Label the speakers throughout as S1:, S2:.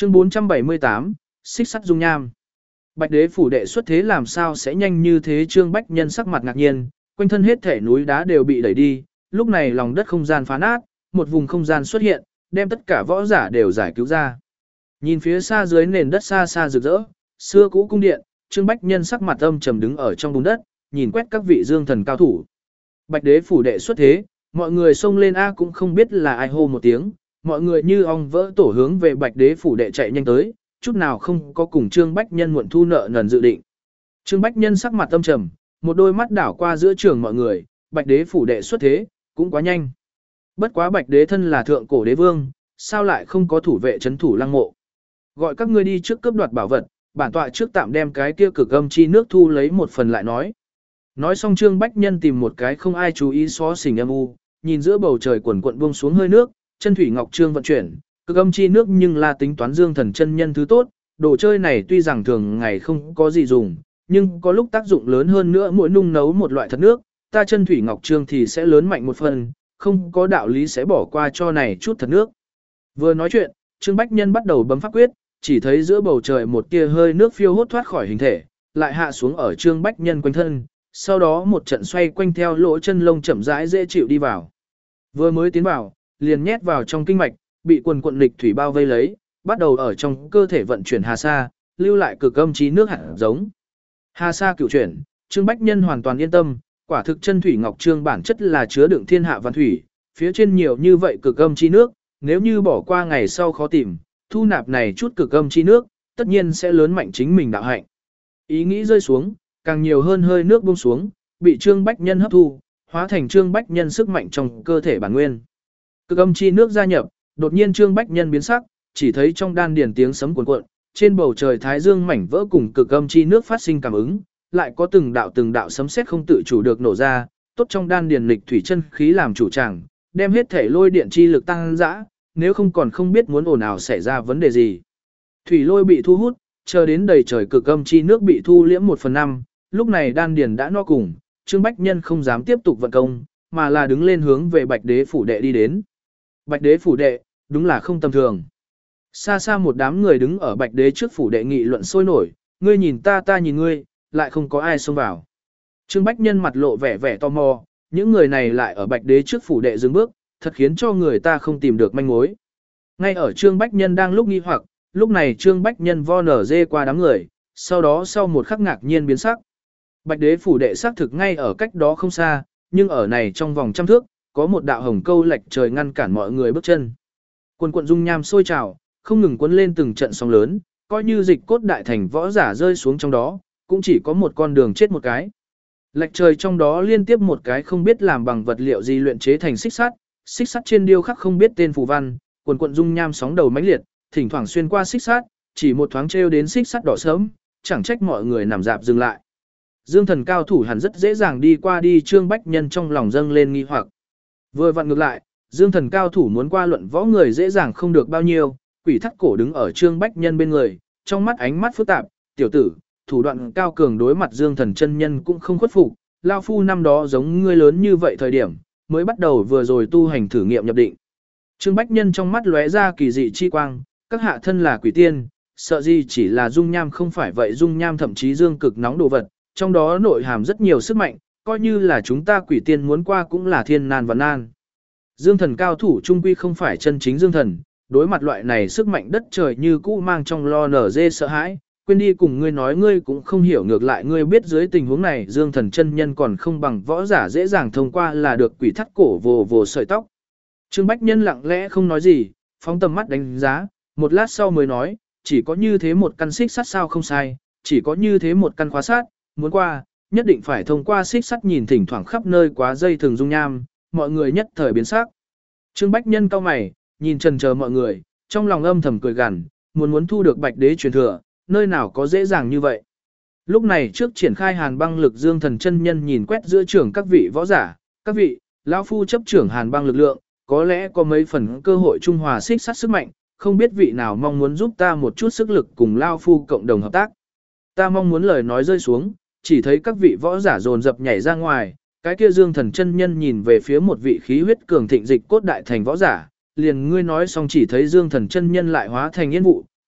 S1: Chương 478, xích sắt dung nham. Bạch đế phủ đệ xuất thế làm sao sẽ nhanh như thế? Trương Bách Nhân sắc mặt ngạc nhiên, quanh thân hết thể núi đá đều bị đẩy đi, lúc này lòng đất không gian phá nát, một vùng không gian xuất hiện, đem tất cả võ giả đều giải cứu ra. Nhìn phía xa dưới nền đất xa xa rực rỡ, xưa cũ cung điện, Trương Bách Nhân sắc mặt âm trầm đứng ở trong bùn đất, nhìn quét các vị dương thần cao thủ. Bạch đế phủ đệ xuất thế, mọi người xông lên a cũng không biết là ai hô một tiếng, mọi người như ong vỡ tổ hướng về Bạch đế phủ đệ chạy nhanh tới, chút nào không có cùng Trương Bách Nhân muộn thu nợ nần dự định. Trương Bách Nhân sắc mặt âm trầm, một đôi mắt đảo qua giữa trường mọi người, Bạch đế phủ đệ xuất thế, cũng quá nhanh. Bất quá Bạch đế thân là thượng cổ đế vương, sao lại không có thủ vệ trấn thủ lăng mộ? Gọi các ngươi đi trước cướp đoạt bảo vật, bản tọa trước tạm đem cái kia cực âm chi nước thu lấy một phần lại nói. Nói xong Trương Bách Nhân tìm một cái không ai chú ý xó xỉnh âm u, nhìn giữa bầu trời quần quận buông xuống hơi nước, chân thủy ngọc trương vận chuyển, cực âm chi nước nhưng là tính toán dương thần chân nhân thứ tốt, đồ chơi này tuy rằng thường ngày không có gì dùng, nhưng có lúc tác dụng lớn hơn nữa, mỗi nung nấu một loại thật nước, ta chân thủy ngọc trương thì sẽ lớn mạnh một phần, không có đạo lý sẽ bỏ qua cho này chút thật nước. Vừa nói chuyện, Trương Bách Nhân bắt đầu bấm pháp quyết, chỉ thấy giữa bầu trời một tia hơi nước phiêu hốt thoát khỏi hình thể, lại hạ xuống ở Trương Bách Nhân quanh thân, sau đó một trận xoay quanh theo lỗ chân lông chậm rãi dễ chịu đi vào. Vừa mới tiến vào, liền nhét vào trong kinh mạch, bị quần quận lịch thủy bao vây lấy, bắt đầu ở trong cơ thể vận chuyển hà sa, lưu lại cực âm chí nước hạt giống. Hà sa cửu chuyển, Trương Bách Nhân hoàn toàn yên tâm, quả thực chân thủy ngọc trương bản chất là chứa đựng thiên hạ văn thủy, phía trên nhiều như vậy cực âm chi nước, nếu như bỏ qua ngày sau khó tìm, thu nạp này chút cực âm chi nước, tất nhiên sẽ lớn mạnh chính mình đạo hạnh. Ý nghĩ rơi xuống, càng nhiều hơn hơi nước buông xuống, bị Trương Bách Nhân hấp thu, hóa thành Trương Bách Nhân sức mạnh trong cơ thể bản nguyên. Cực âm chi nước gia nhập, đột nhiên Trương Bách Nhân biến sắc, chỉ thấy trong đan điền tiếng sấm cuồn cuộn, trên bầu trời thái dương mảnh vỡ cùng cực âm chi nước phát sinh cảm ứng, lại có từng đạo sấm sét không tự chủ được nổ ra, tốt trong đan điền lịch thủy chân khí làm chủ tràng, đem hết thể lôi điện chi lực tăng dã, nếu không còn không biết muốn ồn ào xảy ra vấn đề gì. Thủy lôi bị thu hút, chờ đến đầy trời cực âm chi nước bị thu liễm 1/5, lúc này đan điền đã no cùng, Trương Bách Nhân không dám tiếp tục vận công, mà là đứng lên hướng về Bạch đế phủ đệ đi đến. Bạch đế phủ đệ, đúng là không tầm thường. Xa xa một đám người đứng ở Bạch đế trước phủ đệ nghị luận sôi nổi, ngươi nhìn ta ta nhìn ngươi, lại không có ai xông vào. Trương Bách Nhân mặt lộ vẻ tò mò, những người này lại ở Bạch đế trước phủ đệ dừng bước, thật khiến cho người ta không tìm được manh mối. Ngay ở Trương Bách Nhân đang lúc nghi hoặc, lúc này Trương Bách Nhân vo nở dê qua đám người, sau đó sau một khắc ngạc nhiên biến sắc. Bạch đế phủ đệ xác thực ngay ở cách đó không xa, nhưng ở này trong vòng trăm thước, có một đạo hồng câu lệch trời ngăn cản mọi người bước chân. Quần quận dung nham sôi trào, không ngừng cuốn lên từng trận sóng lớn, coi như dịch cốt đại thành võ giả rơi xuống trong đó, cũng chỉ có một con đường chết một cái. Lệch trời trong đó liên tiếp một cái không biết làm bằng vật liệu gì luyện chế thành xích sắt trên điêu khắc không biết tên phù văn, quần quận dung nham sóng đầu mãnh liệt, thỉnh thoảng xuyên qua xích sắt, chỉ một thoáng trêu đến xích sắt đỏ sớm, chẳng trách mọi người nằm dạp dừng lại. Dương thần cao thủ hẳn rất dễ dàng đi qua đi, Trương Bách Nhân trong lòng dâng lên nghi hoặc. Vừa vặn ngược lại, Dương thần cao thủ muốn qua luận võ người dễ dàng không được bao nhiêu, quỷ thắt cổ đứng ở Trương Bách Nhân bên người, trong mắt ánh mắt phức tạp, tiểu tử, thủ đoạn cao cường đối mặt Dương thần chân nhân cũng không khuất phục, lao phu năm đó giống ngươi lớn như vậy thời điểm, mới bắt đầu vừa rồi tu hành thử nghiệm nhập định. Trương Bách Nhân trong mắt lóe ra kỳ dị chi quang, các hạ thân là quỷ tiên, sợ gì chỉ là dung nham không phải vậy, dung nham thậm chí dương cực nóng đồ vật, trong đó nội hàm rất nhiều sức mạnh, coi như là chúng ta quỷ tiên muốn qua cũng là thiên nan và nan. Dương thần cao thủ trung quy không phải chân chính dương thần, đối mặt loại này sức mạnh đất trời như cũ mang trong lo nở dê sợ hãi, quên đi cùng ngươi nói ngươi cũng không hiểu, ngược lại ngươi biết dưới tình huống này dương thần chân nhân còn không bằng võ giả dễ dàng thông qua là được quỷ thắt cổ vồ vồ sợi tóc. Trương Bách Nhân lặng lẽ không nói gì, phóng tầm mắt đánh giá, một lát sau mới nói, chỉ có như thế một căn xích sắt sao không sai, chỉ có như thế một căn khóa sát, muốn qua, nhất định phải thông qua xích sắt. Nhìn thỉnh thoảng khắp nơi quá dây thường dung nham, mọi người nhất thời biến sắc. Trương Bách Nhân cau mày, nhìn chần chờ mọi người, trong lòng âm thầm cười gằn, muốn thu được Bạch đế truyền thừa, nơi nào có dễ dàng như vậy. Lúc này trước triển khai hàn băng lực, Dương thần chân nhân nhìn quét giữa trưởng các vị võ giả, các vị, lão phu chấp trưởng hàn băng lực lượng, có lẽ có mấy phần cơ hội trung hòa xích sắt sức mạnh, không biết vị nào mong muốn giúp ta một chút sức lực cùng lão phu cộng đồng hợp tác. Ta mong muốn. Lời nói rơi xuống, chỉ thấy các vị võ giả dồn dập nhảy ra ngoài, cái kia Dương thần chân nhân nhìn về phía một vị khí huyết cường thịnh dịch cốt đại thành võ giả, liền ngươi nói xong chỉ thấy Dương thần chân nhân lại hóa thành yên vụ,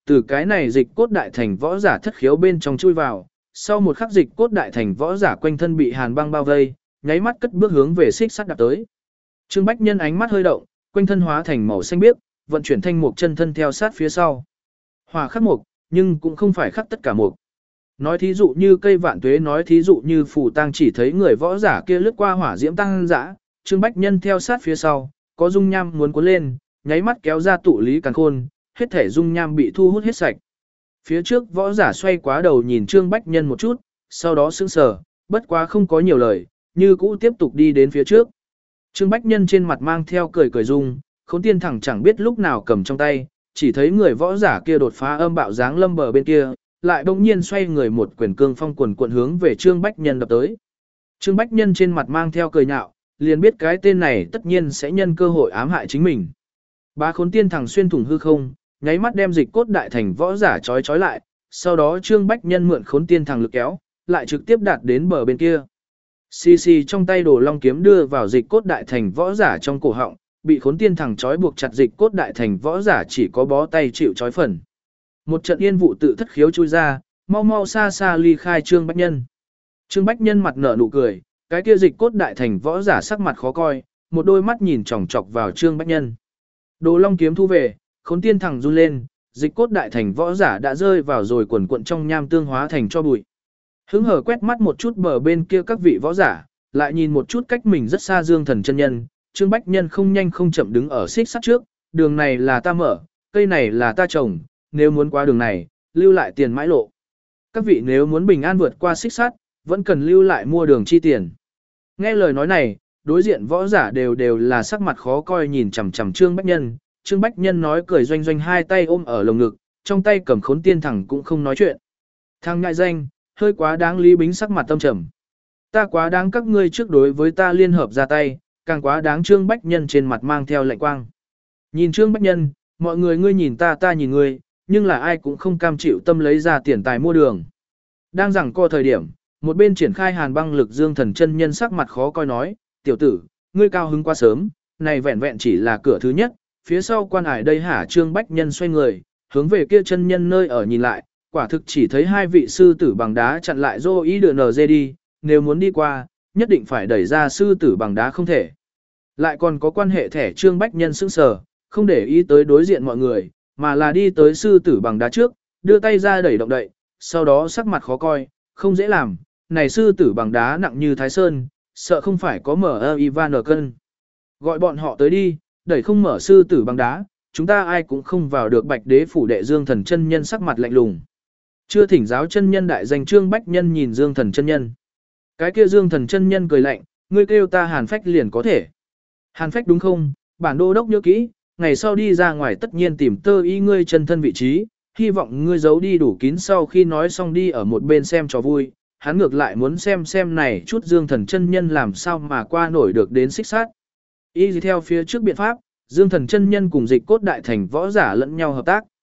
S1: từ cái này dịch cốt đại thành võ giả thất khiếu bên trong chui vào, sau một khắc dịch cốt đại thành võ giả quanh thân bị hàn băng bao vây, nháy mắt cất bước hướng về xích sắt đạp tới. Trương Bách Nhân ánh mắt hơi động, quanh thân hóa thành màu xanh biếc, vận chuyển thanh mục chân thân theo sát phía sau. Hỏa khắc mục, nhưng cũng không phải khắc tất cả mục. Nói thí dụ như cây vạn tuế, nói thí dụ như phù tang, chỉ thấy người võ giả kia lướt qua hỏa diễm tăng dã, Trương Bách Nhân theo sát phía sau, có dung nham muốn cuốn lên, nháy mắt kéo ra tụ lý càn khôn, hết thể dung nham bị thu hút hết sạch. Phía trước võ giả xoay quá đầu nhìn Trương Bách Nhân một chút, sau đó sững sờ, bất quá không có nhiều lời, như cũ tiếp tục đi đến phía trước. Trương Bách Nhân trên mặt mang theo cười cười dung, Khốn Tiên Thẳng chẳng biết lúc nào cầm trong tay, chỉ thấy người võ giả kia đột phá âm bạo dáng lâm bờ bên kia, lại bỗng nhiên xoay người một quyền cương phong quần cuộn hướng về Trương Bách Nhân đập tới. Trương Bách Nhân trên mặt mang theo cười nhạo, liền biết cái tên này tất nhiên sẽ nhân cơ hội ám hại chính mình. Bá Khốn Tiên Thẳng xuyên thủng hư không, nháy mắt đem dịch cốt đại thành võ giả trói lại, sau đó Trương Bách Nhân mượn Khốn Tiên Thẳng lực kéo, lại trực tiếp đạt đến bờ bên kia. Xì xì trong tay Đồ Long kiếm đưa vào dịch cốt đại thành võ giả trong cổ họng, bị Khốn Tiên Thẳng trói buộc chặt dịch cốt đại thành võ giả chỉ có bó tay chịu trói phần. Một trận yên vụ tự thất khiếu chui ra, mau mau xa xa ly khai Trương Bách Nhân. Trương Bách Nhân mặt nở nụ cười, cái kia dịch cốt đại thành võ giả sắc mặt khó coi, một đôi mắt nhìn chòng chọc vào Trương Bách Nhân. Đồ Long kiếm thu về, Khốn Tiên Thẳng run lên, dịch cốt đại thành võ giả đã rơi vào rồi quần cuộn trong nham tương hóa thành cho bụi. Hứng hở quét mắt một chút bờ bên kia các vị võ giả, lại nhìn một chút cách mình rất xa Dương Thần chân nhân, Trương Bách Nhân không nhanh không chậm đứng ở xích sắt trước, đường này là ta mở, cây này là ta trồng, nếu muốn qua đường này, lưu lại tiền mãi lộ. Các vị nếu muốn bình an vượt qua xích sắt, vẫn cần lưu lại mua đường chi tiền. Nghe lời nói này, đối diện võ giả đều là sắc mặt khó coi nhìn chằm chằm Trương Bách Nhân. Trương Bách Nhân nói cười doanh doanh, hai tay ôm ở lồng ngực, trong tay cầm Khốn Tiên Thẳng cũng không nói chuyện. Thằng ngại danh, hơi quá đáng. Lý Bính sắc mặt tâm trầm. Ta quá đáng các ngươi trước đối với ta liên hợp ra tay, càng quá đáng. Trương Bách Nhân trên mặt mang theo lạnh quang. Nhìn Trương Bách Nhân, mọi người ngươi nhìn ta, ta nhìn ngươi, nhưng là ai cũng không cam chịu tâm lấy ra tiền tài mua đường. Đang giằng co thời điểm, một bên triển khai hàn băng lực Dương Thần chân nhân sắc mặt khó coi nói, tiểu tử, ngươi cao hứng quá sớm, này vẹn vẹn chỉ là cửa thứ nhất, phía sau quan ải đây hả. Trương Bách Nhân xoay người, hướng về kia chân nhân nơi ở nhìn lại, quả thực chỉ thấy hai vị sư tử bằng đá chặn lại dô ý đưa NG đi, nếu muốn đi qua, nhất định phải đẩy ra sư tử bằng đá không thể. Lại còn có quan hệ thẻ. Trương Bách Nhân sững sờ, không để ý tới đối diện mọi người, mà là đi tới sư tử bằng đá trước, đưa tay ra đẩy động đậy, sau đó sắc mặt khó coi, không dễ làm, này sư tử bằng đá nặng như Thái Sơn, sợ không phải có mở Ivan ở cân. Gọi bọn họ tới đi, đẩy không mở sư tử bằng đá, chúng ta ai cũng không vào được. Bạch Đế phủ đệ Dương Thần chân nhân sắc mặt lạnh lùng. Chưa thỉnh giáo chân nhân đại danh Trương Bách Nhân nhìn Dương Thần chân nhân. Cái kia Dương Thần chân nhân cười lạnh, ngươi kêu ta Hàn Phách liền có thể. Hàn Phách đúng không? Bản đô đốc nhớ kỹ, ngày sau đi ra ngoài tất nhiên tìm tơ y ngươi chân thân vị trí, hy vọng ngươi giấu đi đủ kín. Sau khi nói xong đi ở một bên xem trò vui, hắn ngược lại muốn xem này chút Dương Thần chân nhân làm sao mà qua nổi được đến xích sát. Y theo phía trước biện pháp, Dương Thần chân nhân cùng dịch cốt đại thành võ giả lẫn nhau hợp tác.